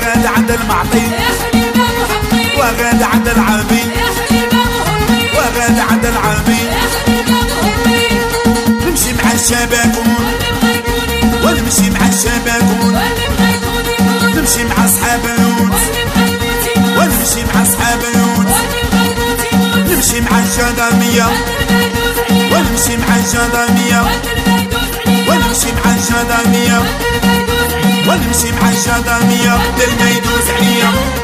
وغاد عند المعطي وغاد عند العربي وغاد عند العربي نمشي مع الشبابون ونمشي مع الشبابون نمشي مع اصحابون ونمشي مع اصحابون نمشي مع الجدامية ونمشي مع الجدامية ونمشي مع الجدامية ونمشي مع الجدامية للما يدوز عليا